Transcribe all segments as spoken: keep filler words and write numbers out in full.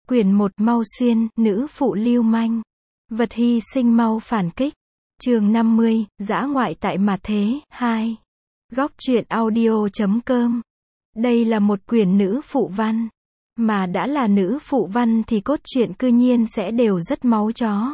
Quyển một Mau Xuyên, nữ phụ lưu manh. Vật hy sinh mau phản kích. Chương năm mươi, dã ngoại tại Mạt Thế, hai. Góc truyện audio chấm com. Đây là một quyển nữ phụ văn. Mà đã là nữ phụ văn thì cốt truyện cư nhiên sẽ đều rất máu chó.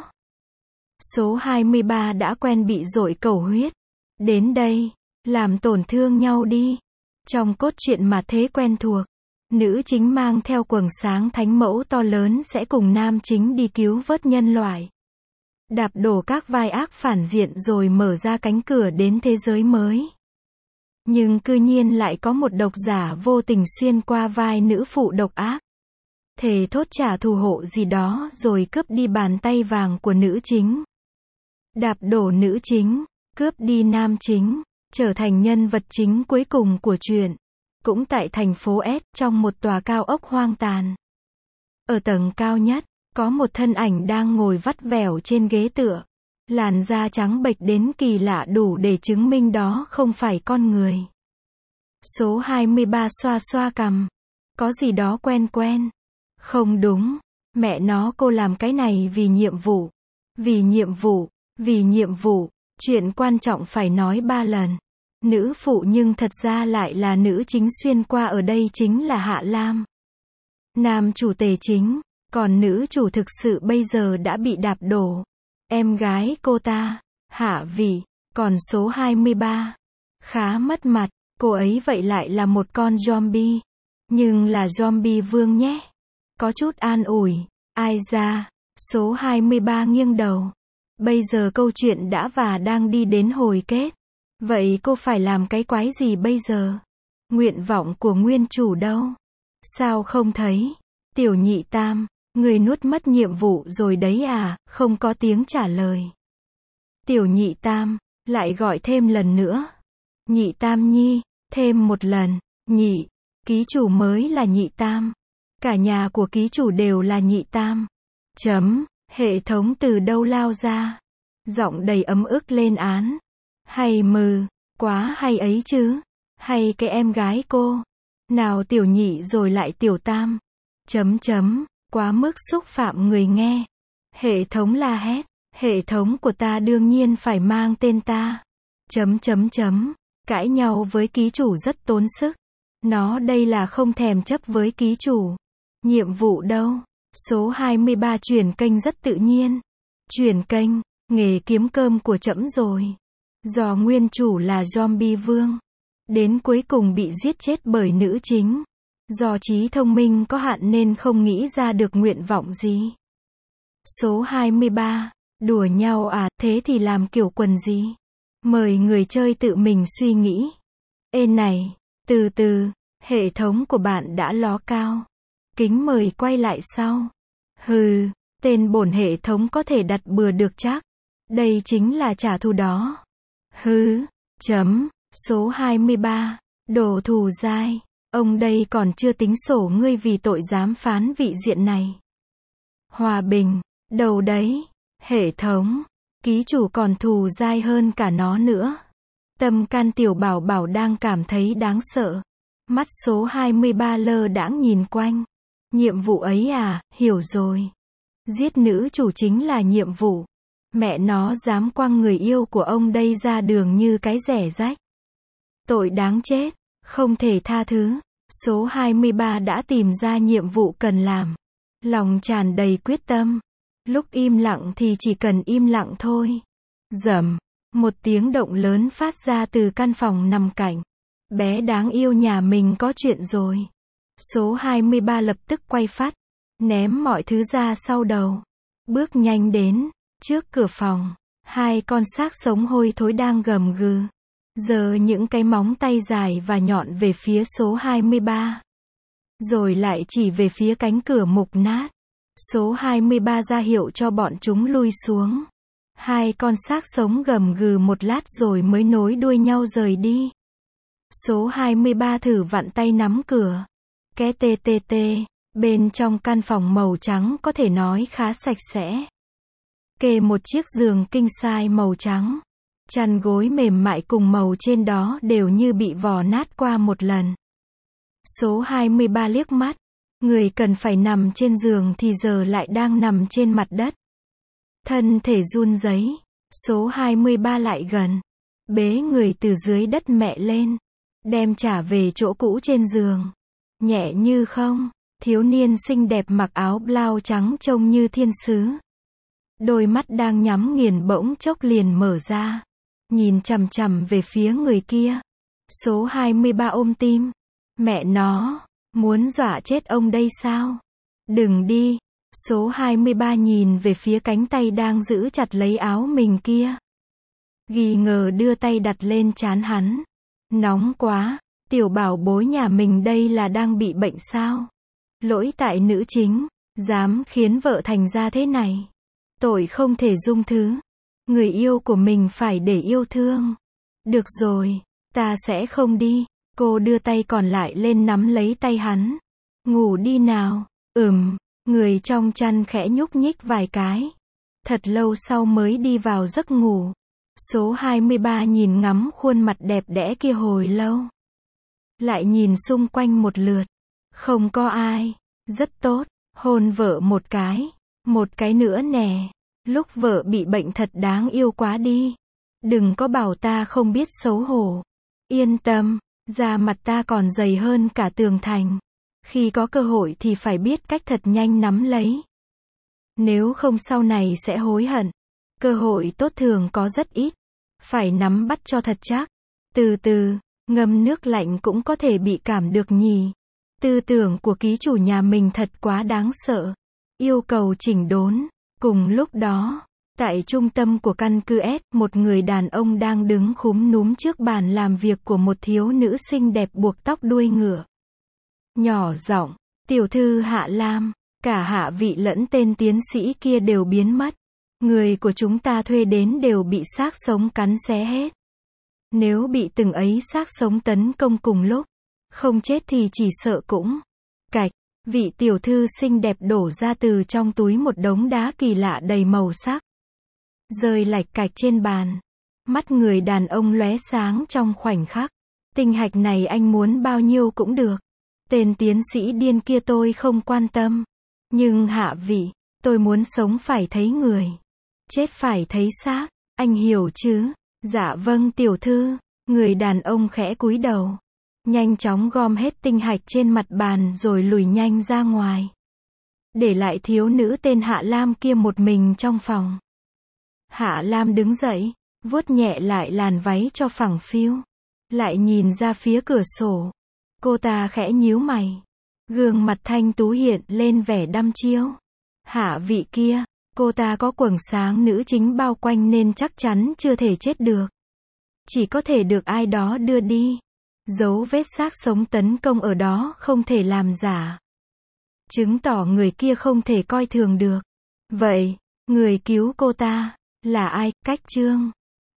Số hai mươi ba đã quen bị dội cầu huyết. Đến đây, làm tổn thương nhau đi. Trong cốt truyện Mạt Thế quen thuộc, nữ chính mang theo quầng sáng thánh mẫu to lớn sẽ cùng nam chính đi cứu vớt nhân loại. Đạp đổ các vai ác phản diện rồi mở ra cánh cửa đến thế giới mới. Nhưng cư nhiên lại có một độc giả vô tình xuyên qua vai nữ phụ độc ác. Thề thốt trả thù hộ gì đó rồi cướp đi bàn tay vàng của nữ chính. Đạp đổ nữ chính, cướp đi nam chính, trở thành nhân vật chính cuối cùng của truyện. Cũng tại thành phố S, trong một tòa cao ốc hoang tàn. Ở tầng cao nhất, có một thân ảnh đang ngồi vắt vẻo trên ghế tựa. Làn da trắng bệch đến kỳ lạ đủ để chứng minh đó không phải con người. Số hai mươi ba xoa xoa cằm. Có gì đó quen quen. Không đúng. Mẹ nó, cô làm cái này vì nhiệm vụ. Vì nhiệm vụ. Vì nhiệm vụ. Chuyện quan trọng phải nói ba lần. Nữ phụ nhưng thật ra lại là nữ chính xuyên qua, ở đây chính là Hạ Lam. Nam chủ tề chính. Còn nữ chủ thực sự bây giờ đã bị đạp đổ. Em gái cô ta, Hạ Vị, còn số hai mươi ba. Khá mất mặt, cô ấy vậy lại là một con zombie. Nhưng là zombie vương nhé. Có chút an ủi, ai ra, số hai mươi ba nghiêng đầu. Bây giờ câu chuyện đã và đang đi đến hồi kết. Vậy cô phải làm cái quái gì bây giờ? Nguyện vọng của nguyên chủ đâu? Sao không thấy? Tiểu nhị tam, người nuốt mất nhiệm vụ rồi đấy à? Không có tiếng trả lời. Tiểu nhị tam, lại gọi thêm lần nữa. Nhị tam nhi, thêm một lần. Nhị, ký chủ mới là nhị tam. Cả nhà của ký chủ đều là nhị tam. Chấm, hệ thống từ đâu lao ra? Giọng đầy ấm ức lên án. Hay mừ, quá hay ấy chứ. Hay cái em gái cô. Nào tiểu nhị rồi lại tiểu tam. Chấm chấm, quá mức xúc phạm người nghe. Hệ thống la hét. Hệ thống của ta đương nhiên phải mang tên ta. Chấm chấm chấm, cãi nhau với ký chủ rất tốn sức. Nó đây là không thèm chấp với ký chủ. Nhiệm vụ đâu? Số hai mươi ba chuyển kênh rất tự nhiên. Chuyển kênh, nghề kiếm cơm của trẫm rồi. Do nguyên chủ là zombie vương. Đến cuối cùng bị giết chết bởi nữ chính. Do trí thông minh có hạn nên không nghĩ ra được nguyện vọng gì. Số hai mươi ba, đùa nhau à, thế thì làm kiểu quần gì? Mời người chơi tự mình suy nghĩ. Ê này, từ từ, hệ thống của bạn đã ló cao. Kính mời quay lại sau. Hừ, tên bổn hệ thống có thể đặt bừa được chắc. Đây chính là trả thù đó. Hứ, chấm, số hai mươi ba, đồ thù dai. Ông đây còn chưa tính sổ ngươi vì tội dám phán vị diện này. Hòa bình, đầu đấy, hệ thống, ký chủ còn thù dai hơn cả nó nữa. Tâm can tiểu bảo bảo đang cảm thấy đáng sợ. Mắt số hai mươi ba lơ đãng nhìn quanh. Nhiệm vụ ấy à, hiểu rồi. Giết nữ chủ chính là nhiệm vụ. Mẹ nó dám quăng người yêu của ông đây ra đường như cái rẻ rách. Tội đáng chết, không thể tha thứ. Số hai mươi ba đã tìm ra nhiệm vụ cần làm. Lòng tràn đầy quyết tâm. Lúc im lặng thì chỉ cần im lặng thôi. Rầm, một tiếng động lớn phát ra từ căn phòng nằm cạnh. Bé đáng yêu nhà mình có chuyện rồi. Số hai mươi ba lập tức quay phát. Ném mọi thứ ra sau đầu. Bước nhanh đến. Trước cửa phòng, hai con xác sống hôi thối đang gầm gừ. Giơ những cái móng tay dài và nhọn về phía số hai mươi ba. Rồi lại chỉ về phía cánh cửa mục nát. Số hai mươi ba ra hiệu cho bọn chúng lui xuống. Hai con xác sống gầm gừ một lát rồi mới nối đuôi nhau rời đi. Số hai mươi ba thử vặn tay nắm cửa. Cái tê tê tê, bên trong căn phòng màu trắng có thể nói khá sạch sẽ. Kê một chiếc giường king size màu trắng. Chăn gối mềm mại cùng màu trên đó đều như bị vò nát qua một lần. Số hai mươi ba liếc mắt. Người cần phải nằm trên giường thì giờ lại đang nằm trên mặt đất. Thân thể run rẩy, số hai mươi ba lại gần, bế người từ dưới đất mẹ lên, đem trả về chỗ cũ trên giường. Nhẹ như không, thiếu niên xinh đẹp mặc áo blau trắng trông như thiên sứ. Đôi mắt đang nhắm nghiền bỗng chốc liền mở ra, nhìn chằm chằm về phía người kia. Số hai mươi ba ôm tim. Mẹ nó, muốn dọa chết ông đây sao? Đừng đi. Số hai mươi ba nhìn về phía cánh tay đang giữ chặt lấy áo mình kia. Nghi ngờ đưa tay đặt lên trán hắn. Nóng quá, tiểu bảo bối nhà mình đây là đang bị bệnh sao? Lỗi tại nữ chính, dám khiến vợ thành ra thế này. Tội không thể dung thứ. Người yêu của mình phải để yêu thương. Được rồi, ta sẽ không đi. Cô đưa tay còn lại lên nắm lấy tay hắn. Ngủ đi nào. Ừm, người trong chăn khẽ nhúc nhích vài cái. Thật lâu sau mới đi vào giấc ngủ. Số hai mươi ba nhìn ngắm khuôn mặt đẹp đẽ kia hồi lâu. Lại nhìn xung quanh một lượt. Không có ai. Rất tốt. Hôn vợ một cái. Một cái nữa nè. Lúc vợ bị bệnh thật đáng yêu quá đi. Đừng có bảo ta không biết xấu hổ. Yên tâm, da mặt ta còn dày hơn cả tường thành. Khi có cơ hội thì phải biết cách thật nhanh nắm lấy. Nếu không sau này sẽ hối hận. Cơ hội tốt thường có rất ít. Phải nắm bắt cho thật chắc. Từ từ, ngâm nước lạnh cũng có thể bị cảm được nhỉ. Tư tưởng của ký chủ nhà mình thật quá đáng sợ. Yêu cầu chỉnh đốn. Cùng lúc đó, tại trung tâm của căn cứ S, một người đàn ông đang đứng khúm núm trước bàn làm việc của một thiếu nữ xinh đẹp buộc tóc đuôi ngựa. Nhỏ giọng, tiểu thư Hạ Lam, cả Hạ Vị lẫn tên tiến sĩ kia đều biến mất. Người của chúng ta thuê đến đều bị xác sống cắn xé hết. Nếu bị từng ấy xác sống tấn công cùng lúc, không chết thì chỉ sợ cũng cạch. Vị tiểu thư xinh đẹp đổ ra từ trong túi một đống đá kỳ lạ đầy màu sắc. Rơi lạch cạch trên bàn. Mắt người đàn ông lóe sáng trong khoảnh khắc. Tinh hạch này anh muốn bao nhiêu cũng được. Tên tiến sĩ điên kia tôi không quan tâm. Nhưng Hạ Vị, tôi muốn sống phải thấy người. Chết phải thấy xác. Anh hiểu chứ? Dạ vâng tiểu thư. Người đàn ông khẽ cúi đầu. Nhanh chóng gom hết tinh hạch trên mặt bàn rồi lùi nhanh ra ngoài. Để lại thiếu nữ tên Hạ Lam kia một mình trong phòng. Hạ Lam đứng dậy, vuốt nhẹ lại làn váy cho phẳng phiu. Lại nhìn ra phía cửa sổ. Cô ta khẽ nhíu mày. Gương mặt thanh tú hiện lên vẻ đăm chiêu. Hạ Vị kia, cô ta có quầng sáng nữ chính bao quanh nên chắc chắn chưa thể chết được. Chỉ có thể được ai đó đưa đi. Dấu vết xác sống tấn công ở đó không thể làm giả. Chứng tỏ người kia không thể coi thường được. Vậy, người cứu cô ta là ai? Cách chương